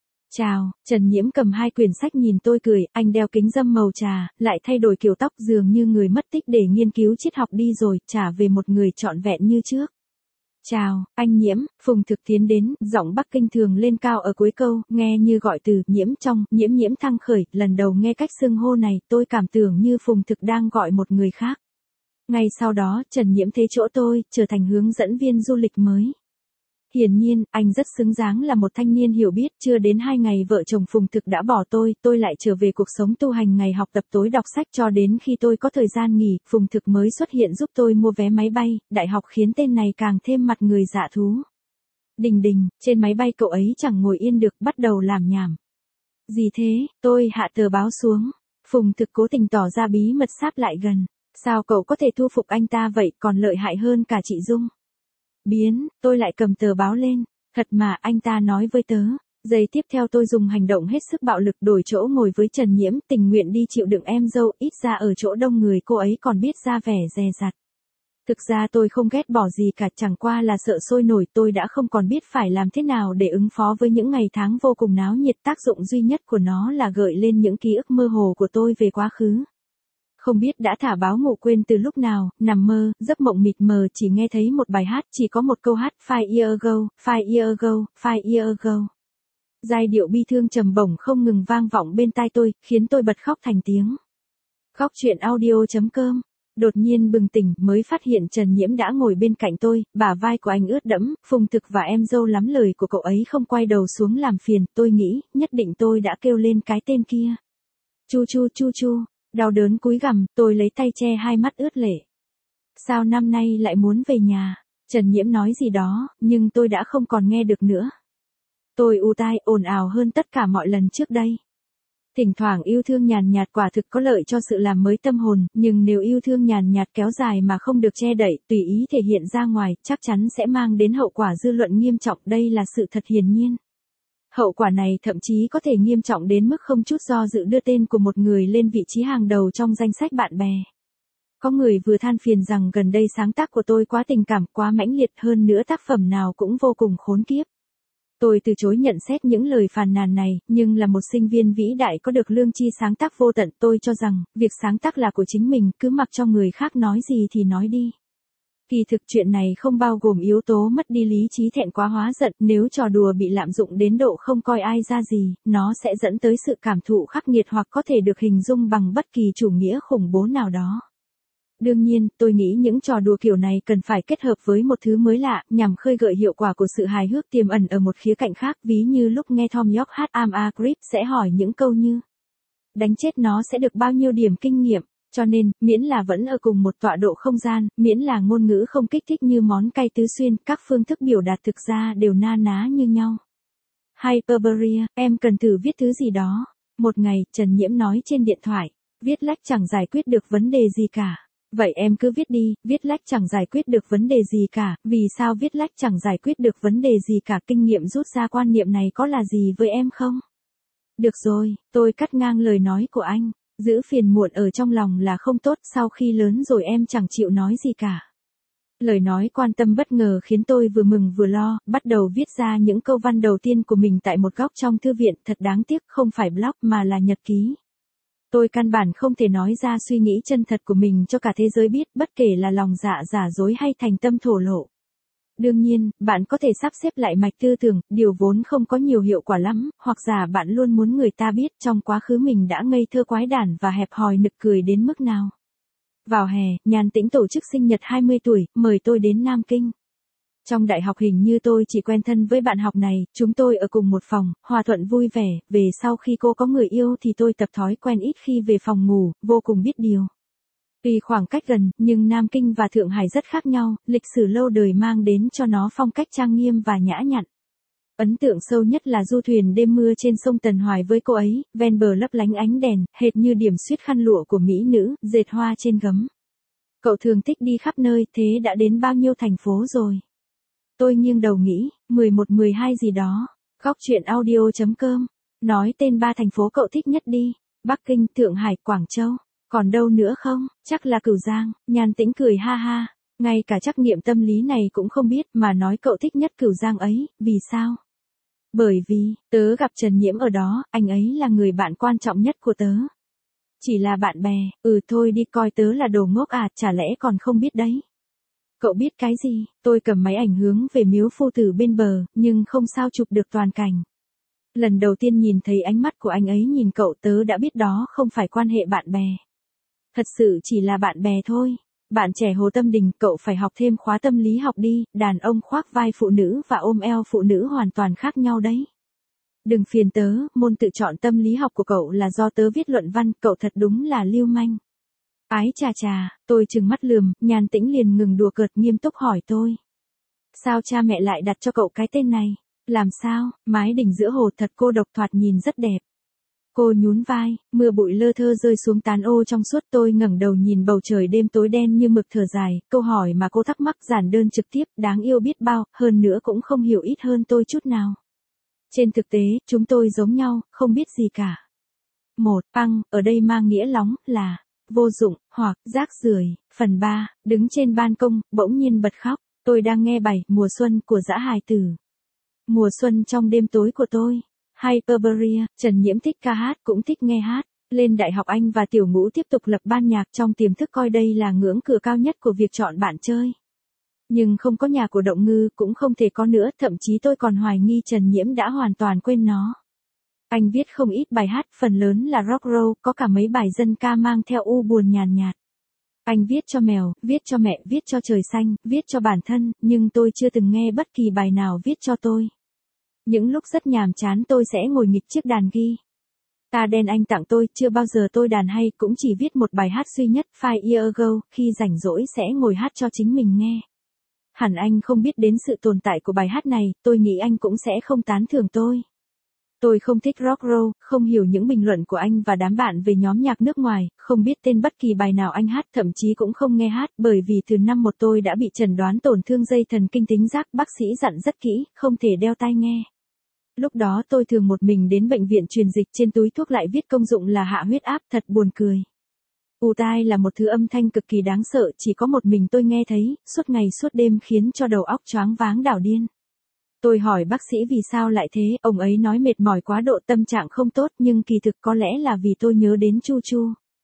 Chào, Trần Nhiễm cầm hai quyển sách nhìn tôi cười, anh đeo kính râm màu trà, lại thay đổi kiểu tóc dường như người mất tích để nghiên cứu triết học đi rồi, trả về một người trọn vẹn như trước. Chào, anh Nhiễm, Phùng Thực tiến đến, giọng Bắc Kinh thường lên cao ở cuối câu, nghe như gọi từ, Nhiễm trong, Nhiễm Nhiễm thăng khởi, lần đầu nghe cách xưng hô này, tôi cảm tưởng như Phùng Thực đang gọi một người khác. Ngay sau đó, Trần Nhiễm thế chỗ tôi, trở thành hướng dẫn viên du lịch mới. Hiển nhiên, anh rất xứng đáng là một thanh niên hiểu biết, chưa đến hai ngày vợ chồng Phùng Thực đã bỏ tôi, tôi lại trở về cuộc sống tu hành ngày học tập tối đọc sách cho đến khi tôi có thời gian nghỉ, Phùng Thực mới xuất hiện giúp tôi mua vé máy bay, đại học khiến tên này càng thêm mặt người dạ thú. Đình đình, trên máy bay cậu ấy chẳng ngồi yên được, bắt đầu làm nhảm. Gì thế, tôi hạ tờ báo xuống, Phùng Thực cố tình tỏ ra bí mật sáp lại gần, sao cậu có thể thu phục anh ta vậy, còn lợi hại hơn cả chị Dung. Biến, tôi lại cầm tờ báo lên, thật mà, anh ta nói với tớ. Giây tiếp theo tôi dùng hành động hết sức bạo lực đổi chỗ ngồi với Trần Nhiễm, tình nguyện đi chịu đựng em dâu, ít ra ở chỗ đông người cô ấy còn biết ra vẻ dè dặt. Thực ra tôi không ghét bỏ gì cả, chẳng qua là sợ sôi nổi, tôi đã không còn biết phải làm thế nào để ứng phó với những ngày tháng vô cùng náo nhiệt. Tác dụng duy nhất của nó là gợi lên những ký ức mơ hồ của tôi về quá khứ. Không biết đã thả báo ngủ quên từ lúc nào, nằm mơ, giấc mộng mịt mờ chỉ nghe thấy một bài hát, chỉ có một câu hát, Five years ago, five years ago, five years ago. Giai điệu bi thương trầm bổng không ngừng vang vọng bên tai tôi, khiến tôi bật khóc thành tiếng. Góc truyện audio chấm com. Đột nhiên bừng tỉnh, mới phát hiện Trần Nhiễm đã ngồi bên cạnh tôi, bả vai của anh ướt đẫm, Phùng Thực và em dâu lắm lời của cậu ấy không quay đầu xuống làm phiền, tôi nghĩ, nhất định tôi đã kêu lên cái tên kia. Chu chu chu chu. Đau đớn cúi gằm, tôi lấy tay che hai mắt ướt lệ. Sao năm nay lại muốn về nhà? Trần Nhiễm nói gì đó, nhưng tôi đã không còn nghe được nữa. Tôi u tai, ồn ào hơn tất cả mọi lần trước đây. Thỉnh thoảng yêu thương nhàn nhạt quả thực có lợi cho sự làm mới tâm hồn, nhưng nếu yêu thương nhàn nhạt kéo dài mà không được che đậy, tùy ý thể hiện ra ngoài, chắc chắn sẽ mang đến hậu quả dư luận nghiêm trọng, đây là sự thật hiển nhiên. Hậu quả này thậm chí có thể nghiêm trọng đến mức không chút do dự đưa tên của một người lên vị trí hàng đầu trong danh sách bạn bè. Có người vừa than phiền rằng gần đây sáng tác của tôi quá tình cảm, quá mãnh liệt, hơn nữa tác phẩm nào cũng vô cùng khốn kiếp. Tôi từ chối nhận xét những lời phàn nàn này, nhưng là một sinh viên vĩ đại có được lương tri sáng tác vô tận, tôi cho rằng, việc sáng tác là của chính mình, cứ mặc cho người khác nói gì thì nói đi. Kỳ thực chuyện này không bao gồm yếu tố mất đi lý trí thẹn quá hóa giận, nếu trò đùa bị lạm dụng đến độ không coi ai ra gì, nó sẽ dẫn tới sự cảm thụ khắc nghiệt hoặc có thể được hình dung bằng bất kỳ chủ nghĩa khủng bố nào đó. Đương nhiên, tôi nghĩ những trò đùa kiểu này cần phải kết hợp với một thứ mới lạ, nhằm khơi gợi hiệu quả của sự hài hước tiềm ẩn ở một khía cạnh khác, ví như lúc nghe Tom York hát I'm a Creep sẽ hỏi những câu như: đánh chết nó sẽ được bao nhiêu điểm kinh nghiệm, cho nên, miễn là vẫn ở cùng một tọa độ không gian, miễn là ngôn ngữ không kích thích như món cay tứ xuyên, các phương thức biểu đạt thực ra đều na ná như nhau. Hyperborea, em cần thử viết thứ gì đó. Một ngày, Trần Nhiễm nói trên điện thoại, viết lách chẳng giải quyết được vấn đề gì cả. Vậy em cứ viết đi, viết lách chẳng giải quyết được vấn đề gì cả, vì sao viết lách chẳng giải quyết được vấn đề gì cả, kinh nghiệm rút ra quan niệm này có là gì với em không? Được rồi, tôi cắt ngang lời nói của anh, giữ phiền muộn ở trong lòng là không tốt, sau khi lớn rồi em chẳng chịu nói gì cả. Lời nói quan tâm bất ngờ khiến tôi vừa mừng vừa lo, bắt đầu viết ra những câu văn đầu tiên của mình tại một góc trong thư viện, thật đáng tiếc không phải blog mà là nhật ký. Tôi căn bản không thể nói ra suy nghĩ chân thật của mình cho cả thế giới biết, bất kể là lòng dạ giả dối hay thành tâm thổ lộ. Đương nhiên, bạn có thể sắp xếp lại mạch tư tưởng, điều vốn không có nhiều hiệu quả lắm, hoặc giả bạn luôn muốn người ta biết trong quá khứ mình đã ngây thơ quái đản và hẹp hòi nực cười đến mức nào. Vào hè, Nhàn Tĩnh tổ chức sinh nhật hai mươi tuổi, mời tôi đến Nam Kinh. Trong đại học hình như tôi chỉ quen thân với bạn học này, chúng tôi ở cùng một phòng, hòa thuận vui vẻ, về sau khi cô có người yêu thì tôi tập thói quen ít khi về phòng ngủ, vô cùng biết điều. Tuy khoảng cách gần, nhưng Nam Kinh và Thượng Hải rất khác nhau, lịch sử lâu đời mang đến cho nó phong cách trang nghiêm và nhã nhặn. Ấn tượng sâu nhất là du thuyền đêm mưa trên sông Tần Hoài với cô ấy, ven bờ lấp lánh ánh đèn, hệt như điểm xuyết khăn lụa của mỹ nữ, dệt hoa trên gấm. Cậu thường thích đi khắp nơi, thế đã đến bao nhiêu thành phố rồi? Tôi nghiêng đầu nghĩ, mười một mười hai gì đó. Góc chuyện audio chấm com. Nói tên ba thành phố cậu thích nhất đi. Bắc Kinh, Thượng Hải, Quảng Châu. Còn đâu nữa không? Chắc là Cửu Giang. Nhàn Tĩnh cười ha ha. Ngay cả trắc nghiệm tâm lý này cũng không biết mà nói cậu thích nhất Cửu Giang ấy, vì sao? Bởi vì, tớ gặp Trần Nhiễm ở đó, anh ấy là người bạn quan trọng nhất của tớ. Chỉ là bạn bè, ừ thôi đi, coi tớ là đồ ngốc à, chả lẽ còn không biết đấy. Cậu biết cái gì? Tôi cầm máy ảnh hướng về miếu phu tử bên bờ, nhưng không sao chụp được toàn cảnh. Lần đầu tiên nhìn thấy ánh mắt của anh ấy nhìn cậu, tớ đã biết đó không phải quan hệ bạn bè. Thật sự chỉ là bạn bè thôi. Bạn trẻ Hồ Tâm Đình, cậu phải học thêm khóa tâm lý học đi, đàn ông khoác vai phụ nữ và ôm eo phụ nữ hoàn toàn khác nhau đấy. Đừng phiền tớ, môn tự chọn tâm lý học của cậu là do tớ viết luận văn, cậu thật đúng là lưu manh. Ái chà chà, tôi trừng mắt lườm, Nhàn Tĩnh liền ngừng đùa cợt, nghiêm túc hỏi tôi. Sao cha mẹ lại đặt cho cậu cái tên này? Làm sao, mái đỉnh giữa hồ thật cô độc, thoạt nhìn rất đẹp. Cô nhún vai, mưa bụi lơ thơ rơi xuống tán ô trong suốt, tôi ngẩng đầu nhìn bầu trời đêm tối đen như mực thở dài, câu hỏi mà cô thắc mắc giản đơn trực tiếp, đáng yêu biết bao, hơn nữa cũng không hiểu ít hơn tôi chút nào. Trên thực tế, chúng tôi giống nhau, không biết gì cả. Một, Păng, ở đây mang nghĩa lóng, là vô dụng, hoặc rác rưởi. Phần ba, đứng trên ban công, bỗng nhiên bật khóc. Tôi đang nghe bài Mùa Xuân của Dã Hài Tử. Mùa xuân trong đêm tối của tôi. Hyperborea, Trần Nhiễm thích ca hát cũng thích nghe hát. Lên đại học anh và Tiểu Ngũ tiếp tục lập ban nhạc, trong tiềm thức coi đây là ngưỡng cửa cao nhất của việc chọn bạn chơi. Nhưng không có nhà của Động Ngư cũng không thể có nữa, thậm chí tôi còn hoài nghi Trần Nhiễm đã hoàn toàn quên nó. Anh viết không ít bài hát, phần lớn là rock roll, có cả mấy bài dân ca mang theo u buồn nhàn nhạt. Anh viết cho mèo, viết cho mẹ, viết cho trời xanh, viết cho bản thân, nhưng tôi chưa từng nghe bất kỳ bài nào viết cho tôi. Những lúc rất nhàm chán tôi sẽ ngồi nghịch chiếc đàn ghi. Ta đen anh tặng tôi, chưa bao giờ tôi đàn hay, cũng chỉ viết một bài hát duy nhất, Five Years Ago, khi rảnh rỗi sẽ ngồi hát cho chính mình nghe. Hẳn anh không biết đến sự tồn tại của bài hát này, tôi nghĩ anh cũng sẽ không tán thưởng tôi. Tôi không thích rock roll, không hiểu những bình luận của anh và đám bạn về nhóm nhạc nước ngoài, không biết tên bất kỳ bài nào anh hát, thậm chí cũng không nghe hát, bởi vì từ năm một tôi đã bị chẩn đoán tổn thương dây thần kinh tính giác, bác sĩ dặn rất kỹ, không thể đeo tai nghe. Lúc đó tôi thường một mình đến bệnh viện truyền dịch, trên túi thuốc lại viết công dụng là hạ huyết áp, thật buồn cười. ù tai là một thứ âm thanh cực kỳ đáng sợ, chỉ có một mình tôi nghe thấy, suốt ngày suốt đêm khiến cho đầu óc choáng váng đảo điên. Tôi hỏi bác sĩ vì sao lại thế, ông ấy nói mệt mỏi quá độ, tâm trạng không tốt, nhưng kỳ thực có lẽ là vì tôi nhớ đến Chu Chu.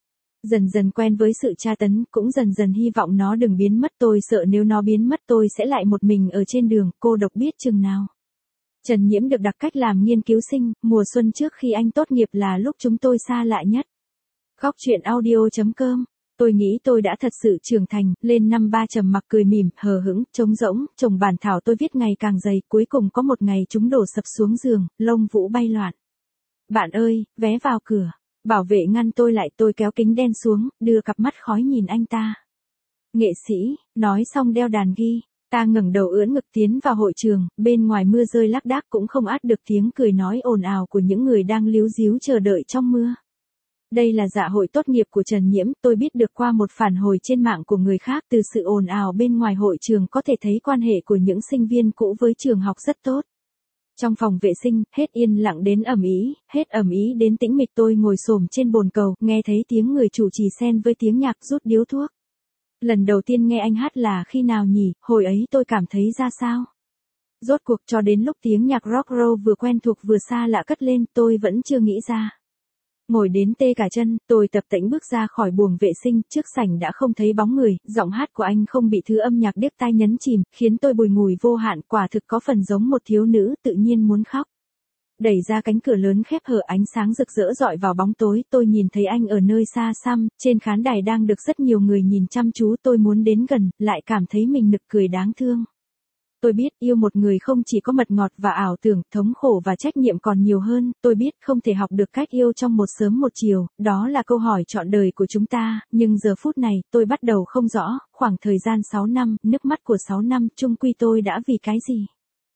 Dần dần quen với sự tra tấn, cũng dần dần hy vọng nó đừng biến mất, tôi sợ nếu nó biến mất tôi sẽ lại một mình ở trên đường, cô độc biết chừng nào. Trần Nhiễm được đặc cách làm nghiên cứu sinh, mùa xuân trước khi anh tốt nghiệp là lúc chúng tôi xa lạ nhất. Góc truyện audio.com. Tôi nghĩ tôi đã thật sự trưởng thành, lên năm ba trầm mặc cười mỉm, hờ hững, trống rỗng, chồng bản thảo tôi viết ngày càng dày, cuối cùng có một ngày chúng đổ sập xuống giường, lông vũ bay loạn. Bạn ơi, vé vào cửa. Bảo vệ ngăn tôi lại, tôi kéo kính đen xuống, đưa cặp mắt khói nhìn anh ta. Nghệ sĩ, nói xong đeo đàn ghi. Ta ngẩng đầu ưỡn ngực tiến vào hội trường, bên ngoài mưa rơi lác đác cũng không át được tiếng cười nói ồn ào của những người đang líu ríu chờ đợi trong mưa. Đây là dạ hội tốt nghiệp của Trần Nhiễm, tôi biết được qua một phản hồi trên mạng của người khác, từ sự ồn ào bên ngoài hội trường có thể thấy quan hệ của những sinh viên cũ với trường học rất tốt. Trong phòng vệ sinh, hết yên lặng đến ầm ĩ, hết ầm ĩ đến tĩnh mịch, tôi ngồi xổm trên bồn cầu, nghe thấy tiếng người chủ trì xen với tiếng nhạc rút điếu thuốc. Lần đầu tiên nghe anh hát là khi nào nhỉ, hồi ấy tôi cảm thấy ra sao? Rốt cuộc cho đến lúc tiếng nhạc rock roll vừa quen thuộc vừa xa lạ cất lên, tôi vẫn chưa nghĩ ra. Ngồi đến tê cả chân, tôi tập tễnh bước ra khỏi buồng vệ sinh, trước sảnh đã không thấy bóng người, giọng hát của anh không bị thứ âm nhạc điếc tai nhấn chìm, khiến tôi bùi ngùi vô hạn, quả thực có phần giống một thiếu nữ tự nhiên muốn khóc. Đẩy ra cánh cửa lớn khép hở, ánh sáng rực rỡ rọi vào bóng tối, tôi nhìn thấy anh ở nơi xa xăm, trên khán đài đang được rất nhiều người nhìn chăm chú, tôi muốn đến gần, lại cảm thấy mình nực cười đáng thương. Tôi biết yêu một người không chỉ có mật ngọt và ảo tưởng, thống khổ và trách nhiệm còn nhiều hơn, tôi biết không thể học được cách yêu trong một sớm một chiều, đó là câu hỏi trọn đời của chúng ta, nhưng giờ phút này, tôi bắt đầu không rõ, khoảng thời gian sáu năm, nước mắt của sáu năm, chung quy tôi đã vì cái gì?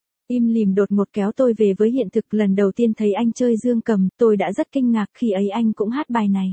Im lìm đột ngột kéo tôi về với hiện thực, lần đầu tiên thấy anh chơi dương cầm, tôi đã rất kinh ngạc khi ấy anh cũng hát bài này.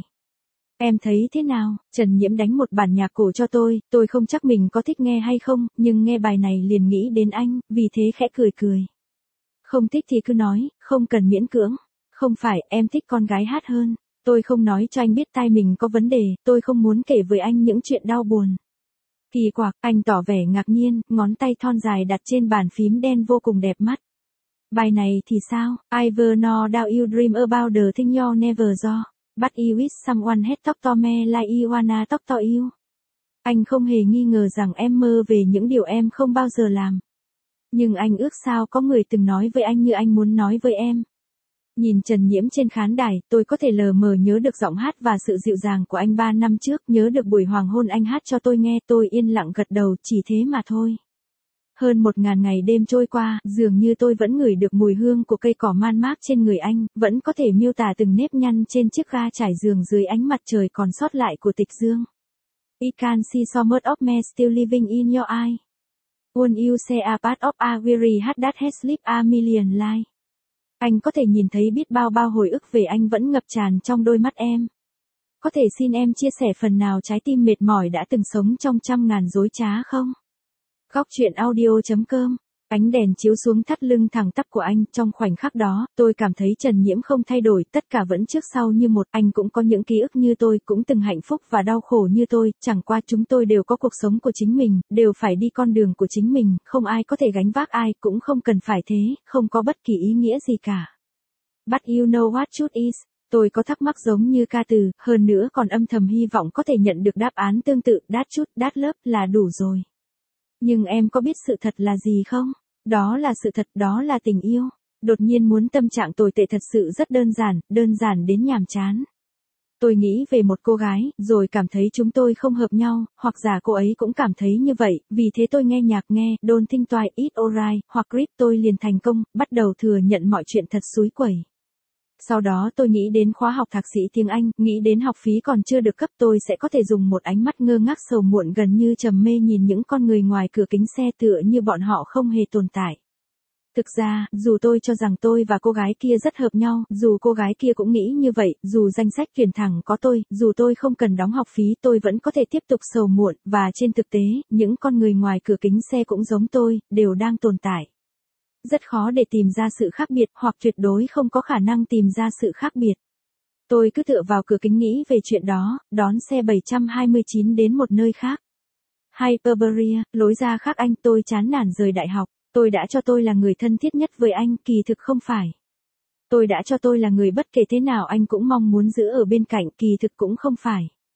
Em thấy thế nào? Trần Nhiễm đánh một bản nhạc cổ cho tôi, tôi không chắc mình có thích nghe hay không, nhưng nghe bài này liền nghĩ đến anh, vì thế khẽ cười cười. Không thích thì cứ nói, không cần miễn cưỡng. Không phải, em thích con gái hát hơn. Tôi không nói cho anh biết tai mình có vấn đề, tôi không muốn kể với anh những chuyện đau buồn. Kỳ quặc, anh tỏ vẻ ngạc nhiên, ngón tay thon dài đặt trên bàn phím đen vô cùng đẹp mắt. Bài này thì sao? I ever know how you dream about the thing you never saw. But you wish someone had talked to me like you wanna talk to you. Anh không hề nghi ngờ rằng em mơ về những điều em không bao giờ làm. Nhưng anh ước sao có người từng nói với anh như anh muốn nói với em. Nhìn Trần Nhiễm trên khán đài, tôi có thể lờ mờ nhớ được giọng hát và sự dịu dàng của anh ba năm trước, nhớ được buổi hoàng hôn anh hát cho tôi nghe, tôi yên lặng gật đầu, chỉ thế mà thôi. Hơn một ngàn ngày đêm trôi qua, dường như tôi vẫn ngửi được mùi hương của cây cỏ man mác trên người anh, vẫn có thể miêu tả từng nếp nhăn trên chiếc ga trải giường dưới ánh mặt trời còn sót lại của tịch dương. I can see so much of me still living in your eye. When you say a part of a weary heart that has slept a million lives. Anh có thể nhìn thấy biết bao bao hồi ức về anh vẫn ngập tràn trong đôi mắt em. Có thể xin em chia sẻ phần nào trái tim mệt mỏi đã từng sống trong trăm ngàn dối trá không? Góc truyện audio.com. Ánh đèn chiếu xuống thắt lưng thẳng tắp của anh, trong khoảnh khắc đó, tôi cảm thấy Trần Nhiễm không thay đổi, tất cả vẫn trước sau như một, anh cũng có những ký ức như tôi, cũng từng hạnh phúc và đau khổ như tôi, chẳng qua chúng tôi đều có cuộc sống của chính mình, đều phải đi con đường của chính mình, không ai có thể gánh vác ai, cũng không cần phải thế, không có bất kỳ ý nghĩa gì cả. But you know what truth is. Tôi có thắc mắc giống như ca từ, hơn nữa còn âm thầm hy vọng có thể nhận được đáp án tương tự, that chút, that love là đủ rồi. Nhưng em có biết sự thật là gì không? Đó là sự thật, đó là tình yêu. Đột nhiên muốn tâm trạng tồi tệ thật sự rất đơn giản, đơn giản đến nhàm chán. Tôi nghĩ về một cô gái, rồi cảm thấy chúng tôi không hợp nhau, hoặc giả cô ấy cũng cảm thấy như vậy, vì thế tôi nghe nhạc nghe, Don't think twice, It's alright, hoặc Grip tôi liền thành công, bắt đầu thừa nhận mọi chuyện thật xúi quẩy. Sau đó tôi nghĩ đến khóa học thạc sĩ tiếng Anh, nghĩ đến học phí còn chưa được cấp, tôi sẽ có thể dùng một ánh mắt ngơ ngác sầu muộn gần như trầm mê nhìn những con người ngoài cửa kính xe tựa như bọn họ không hề tồn tại. Thực ra, dù tôi cho rằng tôi và cô gái kia rất hợp nhau, dù cô gái kia cũng nghĩ như vậy, dù danh sách tuyển thẳng có tôi, dù tôi không cần đóng học phí tôi vẫn có thể tiếp tục sầu muộn, và trên thực tế, những con người ngoài cửa kính xe cũng giống tôi, đều đang tồn tại. Rất khó để tìm ra sự khác biệt, hoặc tuyệt đối không có khả năng tìm ra sự khác biệt. Tôi cứ tựa vào cửa kính nghĩ về chuyện đó, đón xe bảy trăm hai mươi chín đến một nơi khác. Hyperborea, lối ra khác anh, tôi chán nản rời đại học. Tôi đã cho tôi là người thân thiết nhất với anh, kỳ thực không phải. Tôi đã cho tôi là người bất kể thế nào anh cũng mong muốn giữ ở bên cạnh, kỳ thực cũng không phải.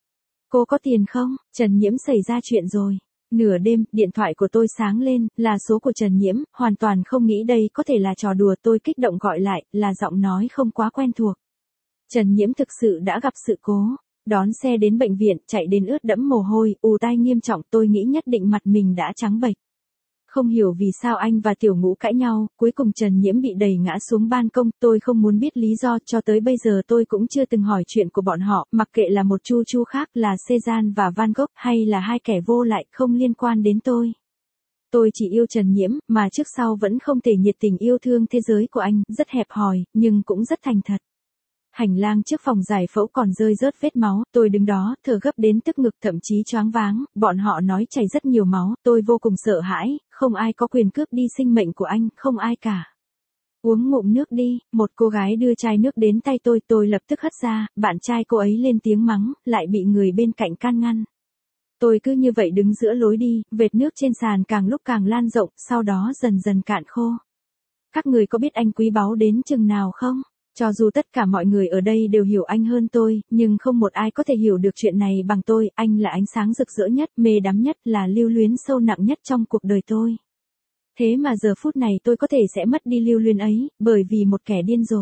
Cô có tiền không? Trần Nhiễm xảy ra chuyện rồi. Nửa đêm, điện thoại của tôi sáng lên, là số của Trần Nhiễm, hoàn toàn không nghĩ đây có thể là trò đùa, tôi kích động gọi lại, là giọng nói không quá quen thuộc. Trần Nhiễm thực sự đã gặp sự cố, đón xe đến bệnh viện, chạy đến ướt đẫm mồ hôi, ù tai nghiêm trọng, tôi nghĩ nhất định mặt mình đã trắng bệch. Không hiểu vì sao anh và Tiểu Ngũ cãi nhau, cuối cùng Trần Nhiễm bị đẩy ngã xuống ban công, tôi không muốn biết lý do, cho tới bây giờ tôi cũng chưa từng hỏi chuyện của bọn họ, mặc kệ là một Chu Chu khác, là Cezanne và Van Gogh, hay là hai kẻ vô lại, không liên quan đến tôi. Tôi chỉ yêu Trần Nhiễm, mà trước sau vẫn không thể nhiệt tình yêu thương thế giới của anh, rất hẹp hòi, nhưng cũng rất thành thật. Hành lang trước phòng giải phẫu còn rơi rớt vết máu, tôi đứng đó, thở gấp đến tức ngực, thậm chí choáng váng, bọn họ nói chảy rất nhiều máu, tôi vô cùng sợ hãi, không ai có quyền cướp đi sinh mệnh của anh, không ai cả. Uống ngụm nước đi, một cô gái đưa chai nước đến tay tôi, tôi lập tức hất ra, bạn trai cô ấy lên tiếng mắng, lại bị người bên cạnh can ngăn. Tôi cứ như vậy đứng giữa lối đi, vệt nước trên sàn càng lúc càng lan rộng, sau đó dần dần cạn khô. Các người có biết anh quý báu đến chừng nào không? Cho dù tất cả mọi người ở đây đều hiểu anh hơn tôi, nhưng không một ai có thể hiểu được chuyện này bằng tôi, anh là ánh sáng rực rỡ nhất, mê đắm nhất, là lưu luyến sâu nặng nhất trong cuộc đời tôi. Thế mà giờ phút này tôi có thể sẽ mất đi lưu luyến ấy, bởi vì một kẻ điên rồ.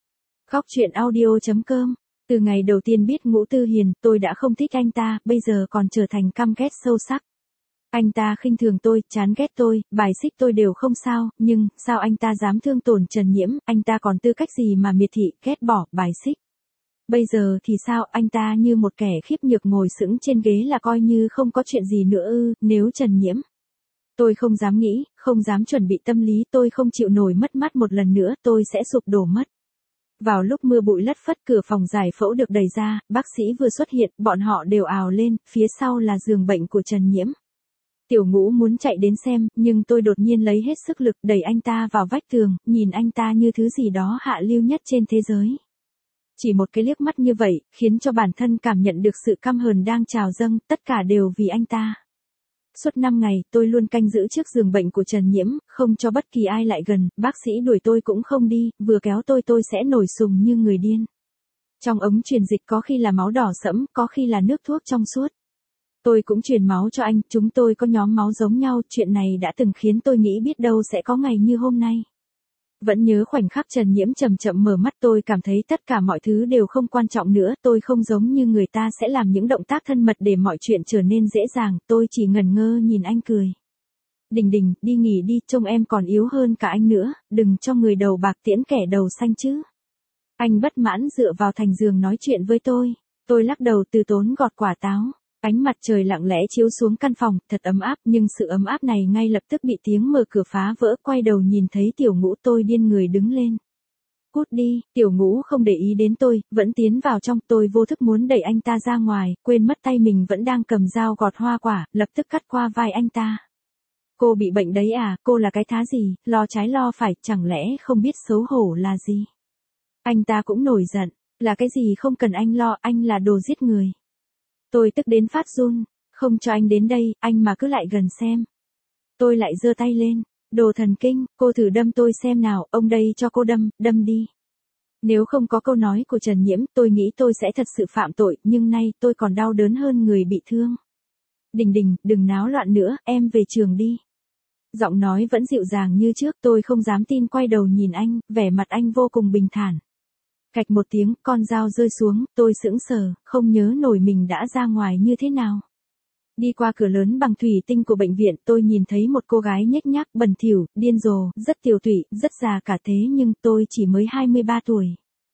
Góc truyện audio chấm com. Từ ngày đầu tiên biết Ngũ Tư Hiền, tôi đã không thích anh ta, bây giờ còn trở thành căm ghét sâu sắc. Anh ta khinh thường tôi, chán ghét tôi, bài xích tôi đều không sao, nhưng, sao anh ta dám thương tổn Trần Nhiễm, anh ta còn tư cách gì mà miệt thị, ghét bỏ, bài xích. Bây giờ thì sao, anh ta như một kẻ khiếp nhược ngồi sững trên ghế là coi như không có chuyện gì nữa ư, nếu Trần Nhiễm. Tôi không dám nghĩ, không dám chuẩn bị tâm lý, tôi không chịu nổi mất mát một lần nữa, tôi sẽ sụp đổ mất. Vào lúc mưa bụi lất phất, cửa phòng giải phẫu được đẩy ra, bác sĩ vừa xuất hiện, bọn họ đều ào lên, phía sau là giường bệnh của Trần Nhiễm. Tiểu Ngũ muốn chạy đến xem, nhưng tôi đột nhiên lấy hết sức lực đẩy anh ta vào vách tường, nhìn anh ta như thứ gì đó hạ lưu nhất trên thế giới. Chỉ một cái liếc mắt như vậy, khiến cho bản thân cảm nhận được sự căm hờn đang trào dâng, tất cả đều vì anh ta. Suốt năm ngày, tôi luôn canh giữ trước giường bệnh của Trần Nhiễm, không cho bất kỳ ai lại gần, bác sĩ đuổi tôi cũng không đi, vừa kéo tôi tôi sẽ nổi sùng như người điên. Trong ống truyền dịch có khi là máu đỏ sẫm, có khi là nước thuốc trong suốt. Tôi cũng truyền máu cho anh, chúng tôi có nhóm máu giống nhau, chuyện này đã từng khiến tôi nghĩ biết đâu sẽ có ngày như hôm nay. Vẫn nhớ khoảnh khắc Trần Nhiễm chậm chậm mở mắt, tôi cảm thấy tất cả mọi thứ đều không quan trọng nữa, tôi không giống như người ta sẽ làm những động tác thân mật để mọi chuyện trở nên dễ dàng, tôi chỉ ngẩn ngơ nhìn anh cười. Đình Đình, đi nghỉ đi, trông em còn yếu hơn cả anh nữa, đừng cho người đầu bạc tiễn kẻ đầu xanh chứ. Anh bất mãn dựa vào thành giường nói chuyện với tôi, tôi lắc đầu từ tốn gọt quả táo. Ánh mặt trời lặng lẽ chiếu xuống căn phòng, thật ấm áp, nhưng sự ấm áp này ngay lập tức bị tiếng mở cửa phá vỡ, quay đầu nhìn thấy Tiểu Ngũ, tôi điên người đứng lên. Cút đi, Tiểu Ngũ không để ý đến tôi, vẫn tiến vào trong, tôi vô thức muốn đẩy anh ta ra ngoài, quên mất tay mình vẫn đang cầm dao gọt hoa quả, lập tức cắt qua vai anh ta. Cô bị bệnh đấy à, cô là cái thá gì, lo trái lo phải, chẳng lẽ không biết xấu hổ là gì. Anh ta cũng nổi giận, là cái gì không cần anh lo, anh là đồ giết người. Tôi tức đến phát run, không cho anh đến đây, anh mà cứ lại gần xem. Tôi lại giơ tay lên, đồ thần kinh, cô thử đâm tôi xem nào, ông đây cho cô đâm, đâm đi. Nếu không có câu nói của Trần Nhiễm, tôi nghĩ tôi sẽ thật sự phạm tội, nhưng nay tôi còn đau đớn hơn người bị thương. Đình Đình, đừng náo loạn nữa, em về trường đi. Giọng nói vẫn dịu dàng như trước, tôi không dám tin quay đầu nhìn anh, vẻ mặt anh vô cùng bình thản. Cạch một tiếng, con dao rơi xuống, tôi sững sờ, không nhớ nổi mình đã ra ngoài như thế nào. Đi qua cửa lớn bằng thủy tinh của bệnh viện, tôi nhìn thấy một cô gái nhếch nhác, bẩn thỉu, điên rồ, rất tiều tụy, rất già cả thế nhưng tôi chỉ mới hai mươi ba tuổi.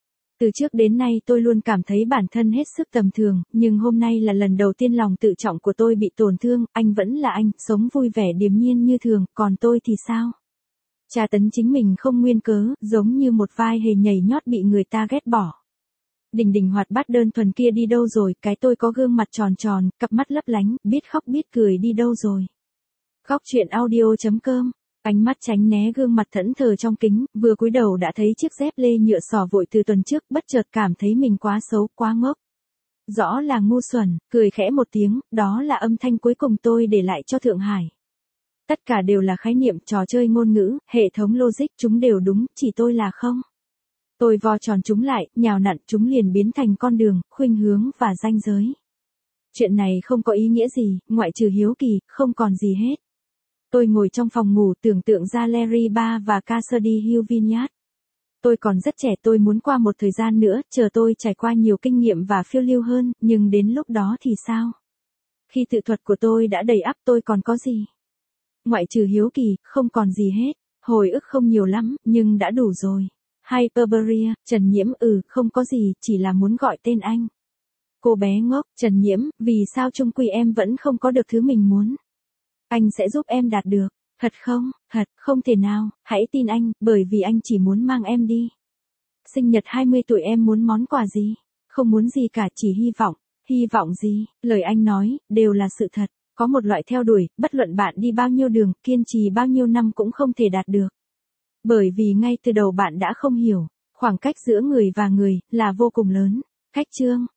Từ trước đến nay tôi luôn cảm thấy bản thân hết sức tầm thường, nhưng hôm nay là lần đầu tiên lòng tự trọng của tôi bị tổn thương, anh vẫn là anh, sống vui vẻ điềm nhiên như thường, còn tôi thì sao? Tra tấn chính mình không nguyên cớ, giống như một vai hề nhảy nhót bị người ta ghét bỏ. Đình Đình hoạt bát đơn thuần kia đi đâu rồi, cái tôi có gương mặt tròn tròn, cặp mắt lấp lánh, biết khóc biết cười đi đâu rồi. Góc truyện audio chấm com. Ánh mắt tránh né gương mặt thẫn thờ trong kính, vừa cúi đầu đã thấy chiếc dép lê nhựa xỏ vội từ tuần trước, bất chợt cảm thấy mình quá xấu, quá ngốc. Rõ là ngu xuẩn, cười khẽ một tiếng, đó là âm thanh cuối cùng tôi để lại cho Thượng Hải. Tất cả đều là khái niệm, trò chơi ngôn ngữ, hệ thống logic, chúng đều đúng, chỉ tôi là không. Tôi vo tròn chúng lại, nhào nặn chúng liền biến thành con đường, khuynh hướng và ranh giới. Chuyện này không có ý nghĩa gì, ngoại trừ hiếu kỳ, không còn gì hết. Tôi ngồi trong phòng ngủ tưởng tượng ra Larry Ba và Cassidy Huviniat. Tôi còn rất trẻ, tôi muốn qua một thời gian nữa, chờ tôi trải qua nhiều kinh nghiệm và phiêu lưu hơn, nhưng đến lúc đó thì sao? Khi tự thuật của tôi đã đầy ắp tôi còn có gì? Ngoại trừ hiếu kỳ, không còn gì hết. Hồi ức không nhiều lắm, nhưng đã đủ rồi. Hyperborea, Trần Nhiễm, ừ, không có gì, chỉ là muốn gọi tên anh. Cô bé ngốc, Trần Nhiễm, vì sao chung quy em vẫn không có được thứ mình muốn? Anh sẽ giúp em đạt được. Thật không? Thật, không thể nào, hãy tin anh, bởi vì anh chỉ muốn mang em đi. Sinh nhật hai mươi tuổi em muốn món quà gì? Không muốn gì cả, chỉ hy vọng. Hy vọng gì? Lời anh nói, đều là sự thật. Có một loại theo đuổi, bất luận bạn đi bao nhiêu đường, kiên trì bao nhiêu năm cũng không thể đạt được. Bởi vì ngay từ đầu bạn đã không hiểu, khoảng cách giữa người và người, là vô cùng lớn. Cách chương